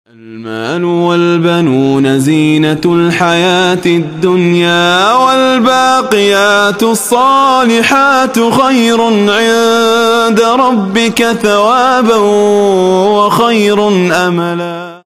المال والبنون زينة الحياة الدنيا والباقيات الصالحات خير عند ربك ثوابا وخير أملا.